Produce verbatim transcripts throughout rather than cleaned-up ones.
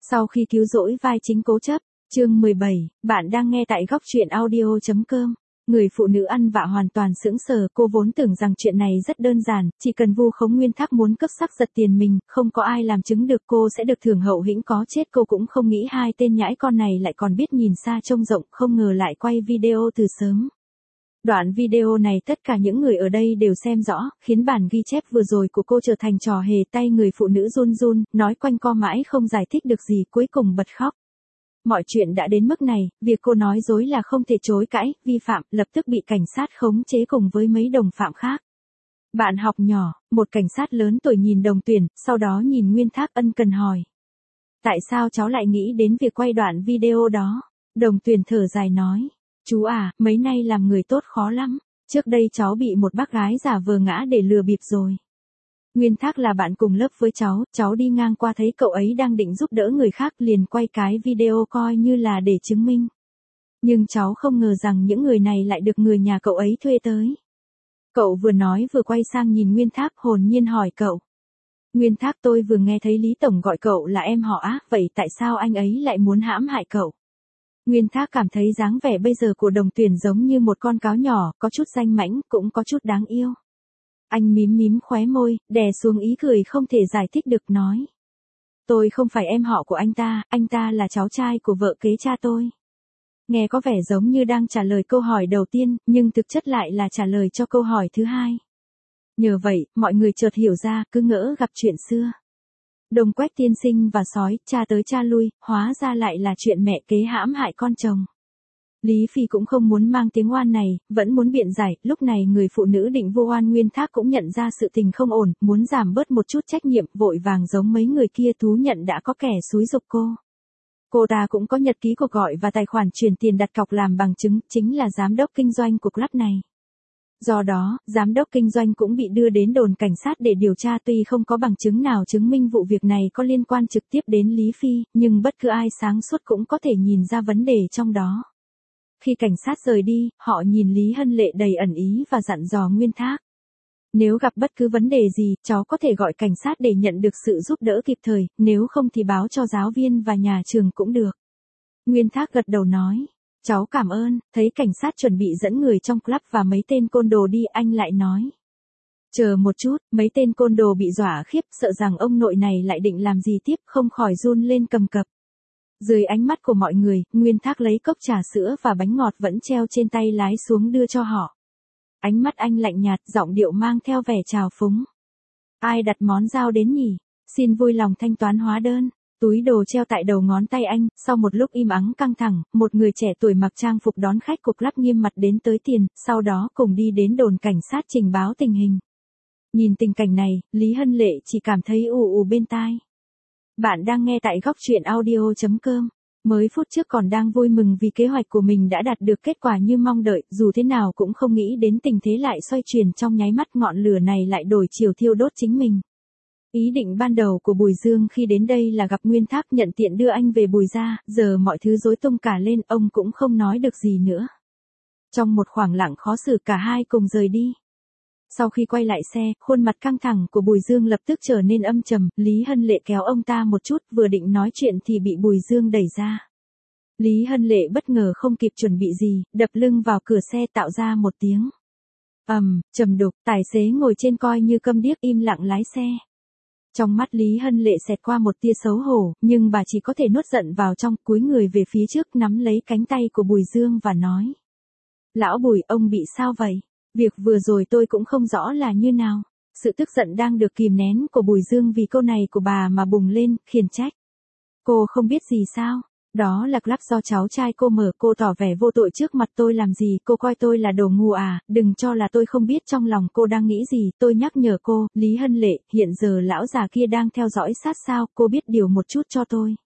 Sau khi cứu rỗi vai chính cố chấp, chương mười bảy, bạn đang nghe tại góc truyện audio.com. Người phụ nữ ăn vạ hoàn toàn sững sờ, cô vốn tưởng rằng chuyện này rất đơn giản, chỉ cần vu khống Nguyên Thác muốn cướp sắc giật tiền mình, không có ai làm chứng được cô sẽ được thưởng hậu hĩnh có chết. Cô cũng không nghĩ hai tên nhãi con này lại còn biết nhìn xa trông rộng, không ngờ lại quay video từ sớm. Đoạn video này tất cả những người ở đây đều xem rõ, khiến bản ghi chép vừa rồi của cô trở thành trò hề. Tay người phụ nữ run run, nói quanh co mãi không giải thích được gì, cuối cùng bật khóc. Mọi chuyện đã đến mức này, việc cô nói dối là không thể chối cãi, vi phạm, lập tức bị cảnh sát khống chế cùng với mấy đồng phạm khác. Bạn học nhỏ, một cảnh sát lớn tuổi nhìn Đồng Tuyển, sau đó nhìn Nguyên Thác ân cần hỏi. Tại sao cháu lại nghĩ đến việc quay đoạn video đó? Đồng Tuyển thở dài nói. Chú à, mấy nay làm người tốt khó lắm, trước đây cháu bị một bác gái giả vờ ngã để lừa bịp rồi. Nguyên Thác là bạn cùng lớp với cháu, cháu đi ngang qua thấy cậu ấy đang định giúp đỡ người khác liền quay cái video coi như là để chứng minh. Nhưng cháu không ngờ rằng những người này lại được người nhà cậu ấy thuê tới. Cậu vừa nói vừa quay sang nhìn Nguyên Thác hồn nhiên hỏi cậu. Nguyên Thác, tôi vừa nghe thấy Lý Tổng gọi cậu là em họ á, vậy tại sao anh ấy lại muốn hãm hại cậu? Nguyên Thác cảm thấy dáng vẻ bây giờ của Đồng Tuyển giống như một con cáo nhỏ, có chút danh mãnh, cũng có chút đáng yêu. Anh mím mím khóe môi, đè xuống ý cười không thể giải thích được nói. Tôi không phải em họ của anh ta, anh ta là cháu trai của vợ kế cha tôi. Nghe có vẻ giống như đang trả lời câu hỏi đầu tiên, nhưng thực chất lại là trả lời cho câu hỏi thứ hai. Nhờ vậy, mọi người chợt hiểu ra, cứ ngỡ gặp chuyện xưa. Đồng Quách tiên sinh và sói, cha tới cha lui, hóa ra lại là chuyện mẹ kế hãm hại con chồng. Lý Phi cũng không muốn mang tiếng oan này, vẫn muốn biện giải, lúc này người phụ nữ định vu oan Nguyên Thác cũng nhận ra sự tình không ổn, muốn giảm bớt một chút trách nhiệm, vội vàng giống mấy người kia thú nhận đã có kẻ xúi giục cô. Cô ta cũng có nhật ký cuộc gọi và tài khoản chuyển tiền đặt cọc làm bằng chứng, chính là giám đốc kinh doanh của club này. Do đó, giám đốc kinh doanh cũng bị đưa đến đồn cảnh sát để điều tra, tuy không có bằng chứng nào chứng minh vụ việc này có liên quan trực tiếp đến Lý Phi, nhưng bất cứ ai sáng suốt cũng có thể nhìn ra vấn đề trong đó. Khi cảnh sát rời đi, họ nhìn Lý Hân Lệ đầy ẩn ý và dặn dò Nguyên Thác. Nếu gặp bất cứ vấn đề gì, cháu có thể gọi cảnh sát để nhận được sự giúp đỡ kịp thời, nếu không thì báo cho giáo viên và nhà trường cũng được. Nguyên Thác gật đầu nói. Cháu cảm ơn. Thấy cảnh sát chuẩn bị dẫn người trong club và mấy tên côn đồ đi, anh lại nói. Chờ một chút, mấy tên côn đồ bị dọa khiếp, sợ rằng ông nội này lại định làm gì tiếp, không khỏi run lên cầm cập. Dưới ánh mắt của mọi người, Nguyên Thác lấy cốc trà sữa và bánh ngọt vẫn treo trên tay lái xuống đưa cho họ. Ánh mắt anh lạnh nhạt, giọng điệu mang theo vẻ trào phúng. Ai đặt món giao đến nhỉ? Xin vui lòng thanh toán hóa đơn. Túi đồ treo tại đầu ngón tay anh, sau một lúc im ắng căng thẳng, một người trẻ tuổi mặc trang phục đón khách của club nghiêm mặt đến tới tiền, sau đó cùng đi đến đồn cảnh sát trình báo tình hình. Nhìn tình cảnh này, Lý Hân Lệ chỉ cảm thấy ù ù bên tai. Bạn đang nghe tại góc truyện audio.com. Mới phút trước còn đang vui mừng vì kế hoạch của mình đã đạt được kết quả như mong đợi, dù thế nào cũng không nghĩ đến tình thế lại xoay chuyển trong nháy mắt, ngọn lửa này lại đổi chiều thiêu đốt chính mình. Ý định ban đầu của Bùi Dương khi đến đây là gặp Nguyên Thác, nhận tiện đưa anh về Bùi gia, giờ mọi thứ rối tung cả lên, ông cũng không nói được gì nữa. Trong một khoảng lặng khó xử, cả hai cùng rời đi. Sau khi quay lại xe, khuôn mặt căng thẳng của Bùi Dương lập tức trở nên âm trầm, Lý Hân Lệ kéo ông ta một chút, vừa định nói chuyện thì bị Bùi Dương đẩy ra. Lý Hân Lệ bất ngờ không kịp chuẩn bị gì, đập lưng vào cửa xe tạo ra một tiếng ầm, um, trầm đục, tài xế ngồi trên coi như câm điếc im lặng lái xe. Trong mắt Lý Hân Lệ xẹt qua một tia xấu hổ, nhưng bà chỉ có thể nuốt giận vào trong, cúi người về phía trước nắm lấy cánh tay của Bùi Dương và nói. Lão Bùi, ông bị sao vậy? Việc vừa rồi tôi cũng không rõ là như nào. Sự tức giận đang được kìm nén của Bùi Dương vì câu này của bà mà bùng lên, khiển trách. Cô không biết gì sao? Đó là club do cháu trai cô mở, cô tỏ vẻ vô tội trước mặt tôi làm gì, cô coi tôi là đồ ngu à, đừng cho là tôi không biết trong lòng cô đang nghĩ gì, tôi nhắc nhở cô, Lý Hân Lệ, hiện giờ lão già kia đang theo dõi sát sao, cô biết điều một chút cho tôi.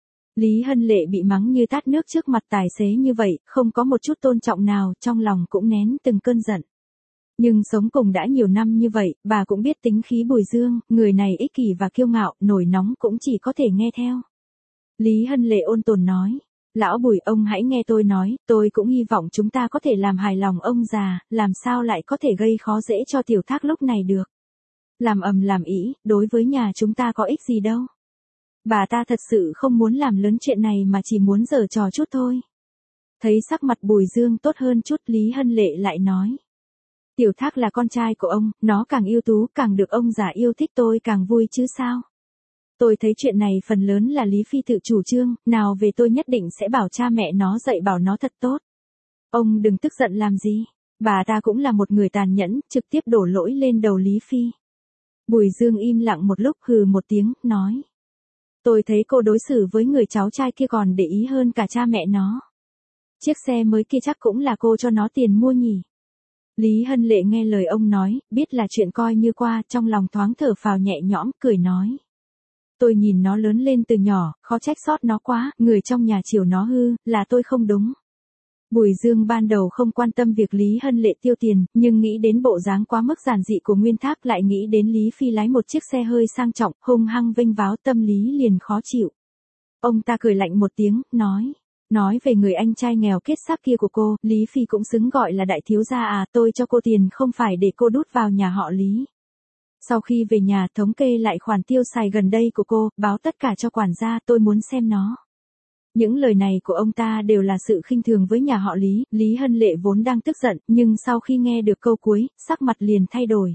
Lý Hân Lệ bị mắng như tát nước trước mặt tài xế như vậy, không có một chút tôn trọng nào, trong lòng cũng nén từng cơn giận. Nhưng sống cùng đã nhiều năm như vậy, bà cũng biết tính khí Bùi Dương, người này ích kỷ và kiêu ngạo, nổi nóng cũng chỉ có thể nghe theo. Lý Hân Lệ ôn tồn nói, lão Bùi, ông hãy nghe tôi nói, tôi cũng hy vọng chúng ta có thể làm hài lòng ông già, làm sao lại có thể gây khó dễ cho Tiểu Thác lúc này được. Làm ầm làm ĩ, đối với nhà chúng ta có ích gì đâu. Bà ta thật sự không muốn làm lớn chuyện này mà chỉ muốn giở trò chút thôi. Thấy sắc mặt Bùi Dương tốt hơn chút, Lý Hân Lệ lại nói. Tiểu Thác là con trai của ông, nó càng ưu tú càng được ông già yêu thích tôi càng vui chứ sao. Tôi thấy chuyện này phần lớn là Lý Phi tự chủ trương, nào về tôi nhất định sẽ bảo cha mẹ nó dạy bảo nó thật tốt. Ông đừng tức giận làm gì, bà ta cũng là một người tàn nhẫn, trực tiếp đổ lỗi lên đầu Lý Phi. Bùi Dương im lặng một lúc hừ một tiếng, nói. Tôi thấy cô đối xử với người cháu trai kia còn để ý hơn cả cha mẹ nó. Chiếc xe mới kia chắc cũng là cô cho nó tiền mua nhỉ. Lý Hân Lệ nghe lời ông nói, biết là chuyện coi như qua, trong lòng thoáng thở phào nhẹ nhõm, cười nói. Tôi nhìn nó lớn lên từ nhỏ, khó trách sót nó quá, người trong nhà chiều nó hư, là tôi không đúng. Bùi Dương ban đầu không quan tâm việc Lý Hân Lệ tiêu tiền, nhưng nghĩ đến bộ dáng quá mức giản dị của Nguyên Thác, lại nghĩ đến Lý Phi lái một chiếc xe hơi sang trọng, hung hăng vênh váo, tâm lý liền khó chịu. Ông ta cười lạnh một tiếng, nói. Nói về người anh trai nghèo kết xác kia của cô, Lý Phi cũng xứng gọi là đại thiếu gia à, tôi cho cô tiền không phải để cô đút vào nhà họ Lý. Sau khi về nhà thống kê lại khoản tiêu xài gần đây của cô, báo tất cả cho quản gia, tôi muốn xem nó. Những lời này của ông ta đều là sự khinh thường với nhà họ Lý, Lý Hân Lệ vốn đang tức giận, nhưng sau khi nghe được câu cuối, sắc mặt liền thay đổi.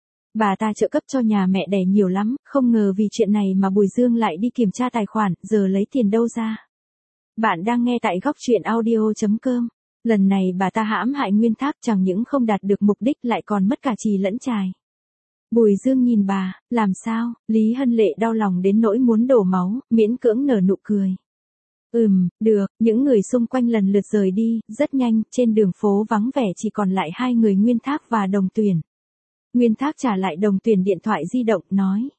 Bà ta trợ cấp cho nhà mẹ đẻ nhiều lắm, không ngờ vì chuyện này mà Bùi Dương lại đi kiểm tra tài khoản, giờ lấy tiền đâu ra. Bạn đang nghe tại góc truyện audio chấm com. Lần này bà ta hãm hại Nguyên Thác, chẳng những không đạt được mục đích lại còn mất cả trì lẫn trài. Bùi Dương nhìn bà, làm sao, Lý Hân Lệ đau lòng đến nỗi muốn đổ máu, miễn cưỡng nở nụ cười. Ừm, được, những người xung quanh lần lượt rời đi, rất nhanh, trên đường phố vắng vẻ chỉ còn lại hai người Nguyên Thác và Đồng Tuyển. Nguyên Thác trả lại Đồng Tuyển điện thoại di động, nói.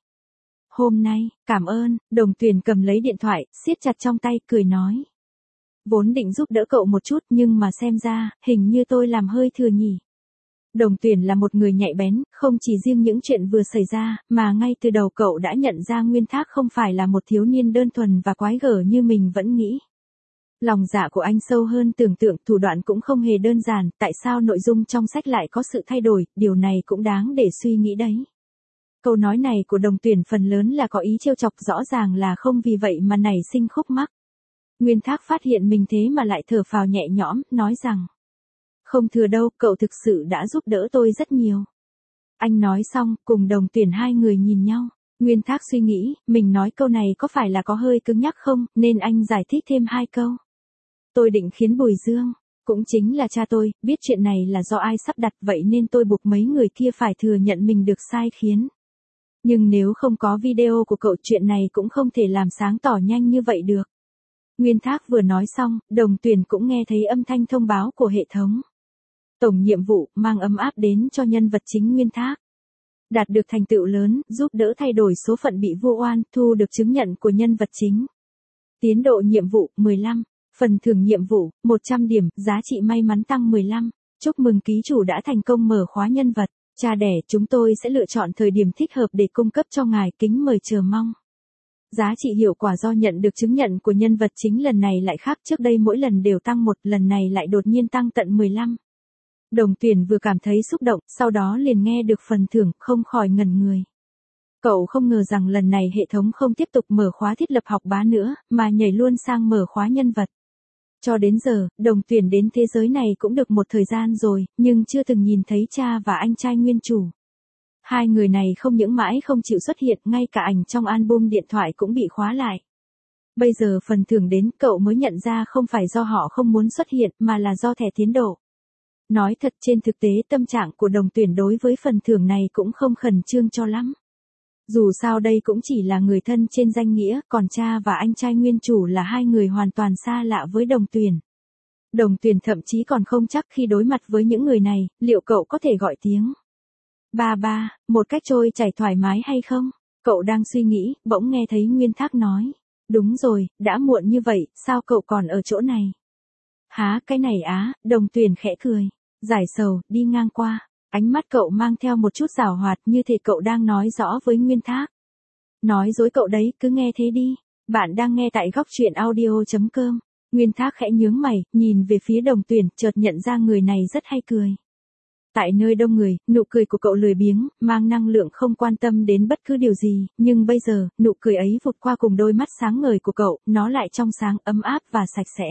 Hôm nay, cảm ơn, Đồng Tuyển cầm lấy điện thoại, siết chặt trong tay, cười nói. Vốn định giúp đỡ cậu một chút nhưng mà xem ra, hình như tôi làm hơi thừa nhỉ. Đồng Tuyển là một người nhạy bén, không chỉ riêng những chuyện vừa xảy ra, mà ngay từ đầu cậu đã nhận ra Nguyên Thác không phải là một thiếu niên đơn thuần và quái gở như mình vẫn nghĩ. Lòng dạ của anh sâu hơn tưởng tượng, thủ đoạn cũng không hề đơn giản, tại sao nội dung trong sách lại có sự thay đổi, điều này cũng đáng để suy nghĩ đấy. Câu nói này của Đồng Tuyển phần lớn là có ý trêu chọc, rõ ràng là không vì vậy mà nảy sinh khúc mắc. Nguyên Thác phát hiện mình thế mà lại thở phào nhẹ nhõm, nói rằng. Không thừa đâu, cậu thực sự đã giúp đỡ tôi rất nhiều. Anh nói xong, cùng Đồng Tuyển hai người nhìn nhau. Nguyên Thác suy nghĩ, mình nói câu này có phải là có hơi cứng nhắc không, nên anh giải thích thêm hai câu. Tôi định khiến Bùi Dương, cũng chính là cha tôi, biết chuyện này là do ai sắp đặt, vậy nên tôi buộc mấy người kia phải thừa nhận mình được sai khiến. Nhưng nếu không có video của cậu, chuyện này cũng không thể làm sáng tỏ nhanh như vậy được. Nguyên Thác vừa nói xong, Đồng Tuyển cũng nghe thấy âm thanh thông báo của hệ thống. Tổng nhiệm vụ, mang ấm áp đến cho nhân vật chính Nguyên Thác. Đạt được thành tựu lớn, giúp đỡ thay đổi số phận bị vu oan, thu được chứng nhận của nhân vật chính. Tiến độ nhiệm vụ, mười lăm. Phần thưởng nhiệm vụ, một trăm điểm, giá trị may mắn tăng mười lăm. Chúc mừng ký chủ đã thành công mở khóa nhân vật. Cha đẻ, chúng tôi sẽ lựa chọn thời điểm thích hợp để cung cấp cho ngài, kính mời chờ mong. Giá trị hiệu quả do nhận được chứng nhận của nhân vật chính lần này lại khác, trước đây mỗi lần đều tăng một, lần này lại đột nhiên tăng tận mười lăm. Đồng Tuyển vừa cảm thấy xúc động, sau đó liền nghe được phần thưởng, không khỏi ngẩn người. Cậu không ngờ rằng lần này hệ thống không tiếp tục mở khóa thiết lập học bá nữa, mà nhảy luôn sang mở khóa nhân vật. Cho đến giờ, Đồng Tuyển đến thế giới này cũng được một thời gian rồi, nhưng chưa từng nhìn thấy cha và anh trai nguyên chủ. Hai người này không những mãi không chịu xuất hiện, ngay cả ảnh trong album điện thoại cũng bị khóa lại. Bây giờ phần thưởng đến, cậu mới nhận ra không phải do họ không muốn xuất hiện, mà là do thẻ tiến độ. Nói thật, trên thực tế tâm trạng của Đồng Tuyển đối với phần thưởng này cũng không khẩn trương cho lắm. Dù sao đây cũng chỉ là người thân trên danh nghĩa, còn cha và anh trai nguyên chủ là hai người hoàn toàn xa lạ với Đồng Tuyển. Đồng Tuyển thậm chí còn không chắc khi đối mặt với những người này, liệu cậu có thể gọi tiếng ba ba, một cách trôi chảy thoải mái hay không? Cậu đang suy nghĩ, bỗng nghe thấy Nguyên Thác nói. Đúng rồi, đã muộn như vậy, sao cậu còn ở chỗ này? Há, cái này á, Đồng Tuyển khẽ cười. Giải sầu, đi ngang qua. Ánh mắt cậu mang theo một chút giảo hoạt, như thể cậu đang nói rõ với Nguyên Thác. Nói dối cậu đấy, cứ nghe thế đi. Bạn đang nghe tại góc truyện audio chấm com. Nguyên Thác khẽ nhướng mày, nhìn về phía Đồng Tuyển, chợt nhận ra người này rất hay cười. Tại nơi đông người, nụ cười của cậu lười biếng, mang năng lượng không quan tâm đến bất cứ điều gì, nhưng bây giờ, nụ cười ấy vụt qua cùng đôi mắt sáng ngời của cậu, nó lại trong sáng, ấm áp và sạch sẽ.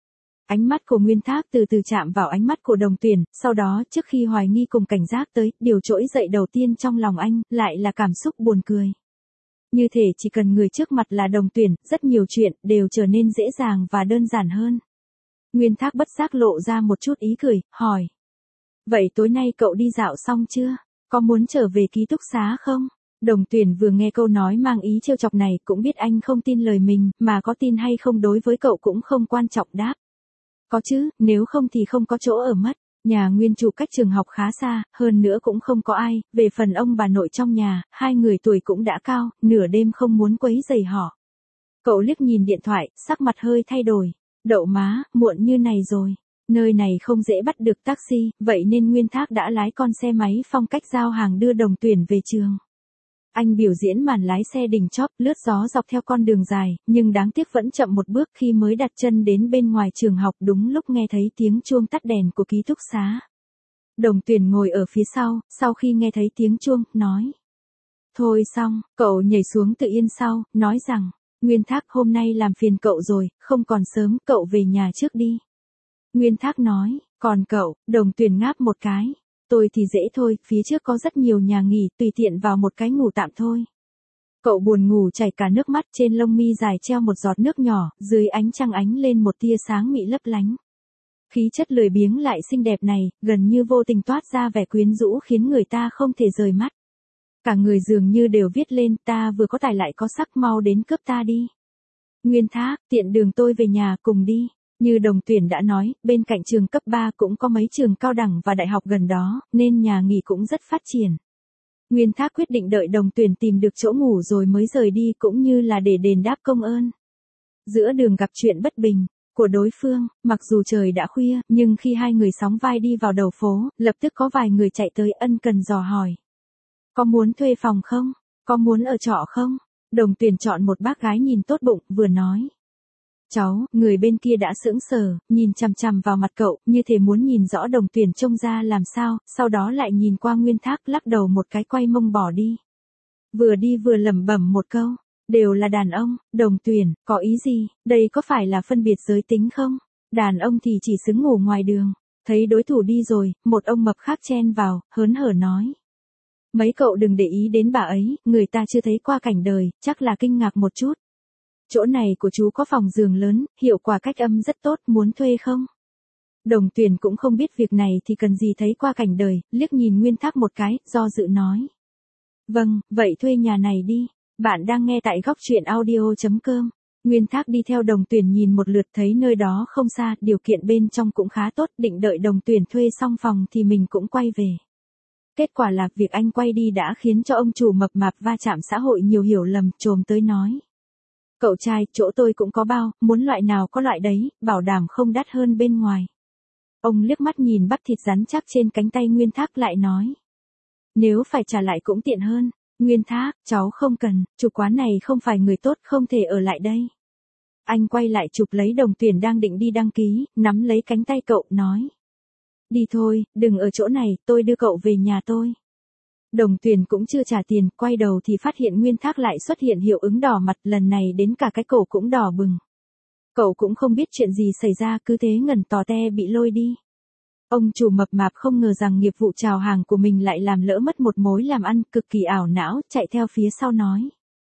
Ánh mắt của Nguyên Thác từ từ chạm vào ánh mắt của Đồng Tuyển, sau đó trước khi hoài nghi cùng cảnh giác tới, điều trỗi dậy đầu tiên trong lòng anh, lại là cảm xúc buồn cười. Như thể chỉ cần người trước mặt là Đồng Tuyển, rất nhiều chuyện, đều trở nên dễ dàng và đơn giản hơn. Nguyên Thác bất giác lộ ra một chút ý cười, hỏi. Vậy tối nay cậu đi dạo xong chưa? Có muốn trở về ký túc xá không? Đồng Tuyển vừa nghe câu nói mang ý trêu chọc này cũng biết anh không tin lời mình, mà có tin hay không đối với cậu cũng không quan trọng đáp. Có chứ, nếu không thì không có chỗ ở mất. Nhà nguyên chủ cách trường học khá xa, hơn nữa cũng không có ai, về phần ông bà nội trong nhà, hai người tuổi cũng đã cao, nửa đêm không muốn quấy rầy họ. Cậu liếc nhìn điện thoại, sắc mặt hơi thay đổi. Đậu má, muộn như này rồi. Nơi này không dễ bắt được taxi, vậy nên Nguyên Thác đã lái con xe máy phong cách giao hàng đưa Đồng Tuyển về trường. Anh biểu diễn màn lái xe đỉnh chóp, lướt gió dọc theo con đường dài, nhưng đáng tiếc vẫn chậm một bước khi mới đặt chân đến bên ngoài trường học đúng lúc nghe thấy tiếng chuông tắt đèn của ký túc xá. Đồng Tuyển ngồi ở phía sau, sau khi nghe thấy tiếng chuông, nói. Thôi xong, cậu nhảy xuống tự yên sau, nói rằng, Nguyên Thác hôm nay làm phiền cậu rồi, không còn sớm, cậu về nhà trước đi. Nguyên Thác nói, còn cậu, Đồng Tuyển ngáp một cái. Tôi thì dễ thôi, phía trước có rất nhiều nhà nghỉ, tùy tiện vào một cái ngủ tạm thôi. Cậu buồn ngủ chảy cả nước mắt, trên lông mi dài treo một giọt nước nhỏ, dưới ánh trăng ánh lên một tia sáng mị lấp lánh. Khí chất lười biếng lại xinh đẹp này, gần như vô tình toát ra vẻ quyến rũ khiến người ta không thể rời mắt. Cả người dường như đều viết lên, ta vừa có tài lại có sắc, mau đến cướp ta đi. Nguyên Thác, tiện đường tôi về nhà, cùng đi. Như Đồng Tuyển đã nói, bên cạnh trường cấp ba cũng có mấy trường cao đẳng và đại học gần đó, nên nhà nghỉ cũng rất phát triển. Nguyên Thác quyết định đợi Đồng Tuyển tìm được chỗ ngủ rồi mới rời đi, cũng như là để đền đáp công ơn. Giữa đường gặp chuyện bất bình của đối phương, mặc dù trời đã khuya, nhưng khi hai người sóng vai đi vào đầu phố, lập tức có vài người chạy tới ân cần dò hỏi. Có muốn thuê phòng không? Có muốn ở trọ không? Đồng Tuyển chọn một bác gái nhìn tốt bụng, vừa nói. Cháu, người bên kia đã sững sờ, nhìn chằm chằm vào mặt cậu, như thể muốn nhìn rõ Đồng Tuyển trông ra làm sao, sau đó lại nhìn qua Nguyên Thác, lắc đầu một cái, quay mông bỏ đi. Vừa đi vừa lẩm bẩm một câu, đều là đàn ông. Đồng Tuyển, có ý gì, đây có phải là phân biệt giới tính không? Đàn ông thì chỉ xứng ngủ ngoài đường. Thấy đối thủ đi rồi, một ông mập khác chen vào, hớn hở nói. Mấy cậu đừng để ý đến bà ấy, người ta chưa thấy qua cảnh đời, chắc là kinh ngạc một chút. Chỗ này của chú có phòng giường lớn, hiệu quả cách âm rất tốt, muốn thuê không? Đồng Tuyển cũng không biết việc này thì cần gì thấy qua cảnh đời, liếc nhìn Nguyên Thác một cái, do dự nói. Vâng, vậy thuê nhà này đi. Bạn đang nghe tại góc truyện audio chấm com. Nguyên Thác đi theo Đồng Tuyển nhìn một lượt, thấy nơi đó không xa, điều kiện bên trong cũng khá tốt, định đợi Đồng Tuyển thuê xong phòng thì mình cũng quay về. Kết quả là việc anh quay đi đã khiến cho ông chủ mập mạp va chạm xã hội nhiều hiểu lầm, trồm tới nói. Cậu trai, chỗ tôi cũng có bao, muốn loại nào có loại đấy, bảo đảm không đắt hơn bên ngoài. Ông liếc mắt nhìn bắp thịt rắn chắc trên cánh tay Nguyên Thác lại nói. Nếu phải trả lại cũng tiện hơn. Nguyên Thác, cháu không cần, chủ quán này không phải người tốt, không thể ở lại đây. Anh quay lại chụp lấy Đồng Tuyển đang định đi đăng ký, nắm lấy cánh tay cậu, nói. Đi thôi, đừng ở chỗ này, tôi đưa cậu về nhà tôi. Đồng Tuyển cũng chưa trả tiền, quay đầu thì phát hiện Nguyên Thác lại xuất hiện hiệu ứng đỏ mặt, lần này đến cả cái cổ cũng đỏ bừng. Cậu cũng không biết chuyện gì xảy ra, cứ thế ngẩn tò te bị lôi đi. Ông chủ mập mạp không ngờ rằng nghiệp vụ chào hàng của mình lại làm lỡ mất một mối làm ăn, cực kỳ ảo não, chạy theo phía sau nói.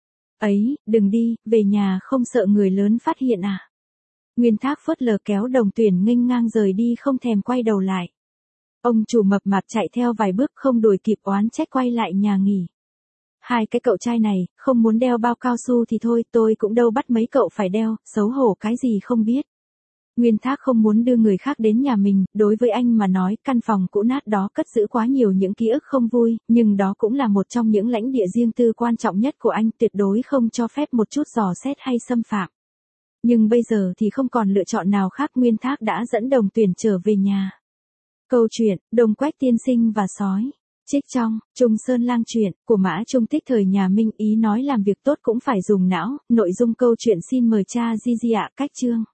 Ấy, đừng đi, về nhà không sợ người lớn phát hiện à? Nguyên Thác phớt lờ kéo Đồng Tuyển nghênh ngang rời đi, không thèm quay đầu lại. Ông chủ mập mạp chạy theo vài bước không đuổi kịp, oán trách quay lại nhà nghỉ. Hai cái cậu trai này, không muốn đeo bao cao su thì thôi, tôi cũng đâu bắt mấy cậu phải đeo, xấu hổ cái gì không biết. Nguyên Thác không muốn đưa người khác đến nhà mình, đối với anh mà nói, căn phòng cũ nát đó cất giữ quá nhiều những ký ức không vui, nhưng đó cũng là một trong những lãnh địa riêng tư quan trọng nhất của anh, tuyệt đối không cho phép một chút dò xét hay xâm phạm. Nhưng bây giờ thì không còn lựa chọn nào khác, Nguyên Thác đã dẫn Đồng Tuyển trở về nhà. Câu chuyện, Đồng Quách tiên sinh và sói. Trích trong, Trung Sơn Lang truyện, của Mã Trung Tích thời nhà Minh, ý nói làm việc tốt cũng phải dùng não, nội dung câu chuyện xin mời cha Di Di ạ, cách chương.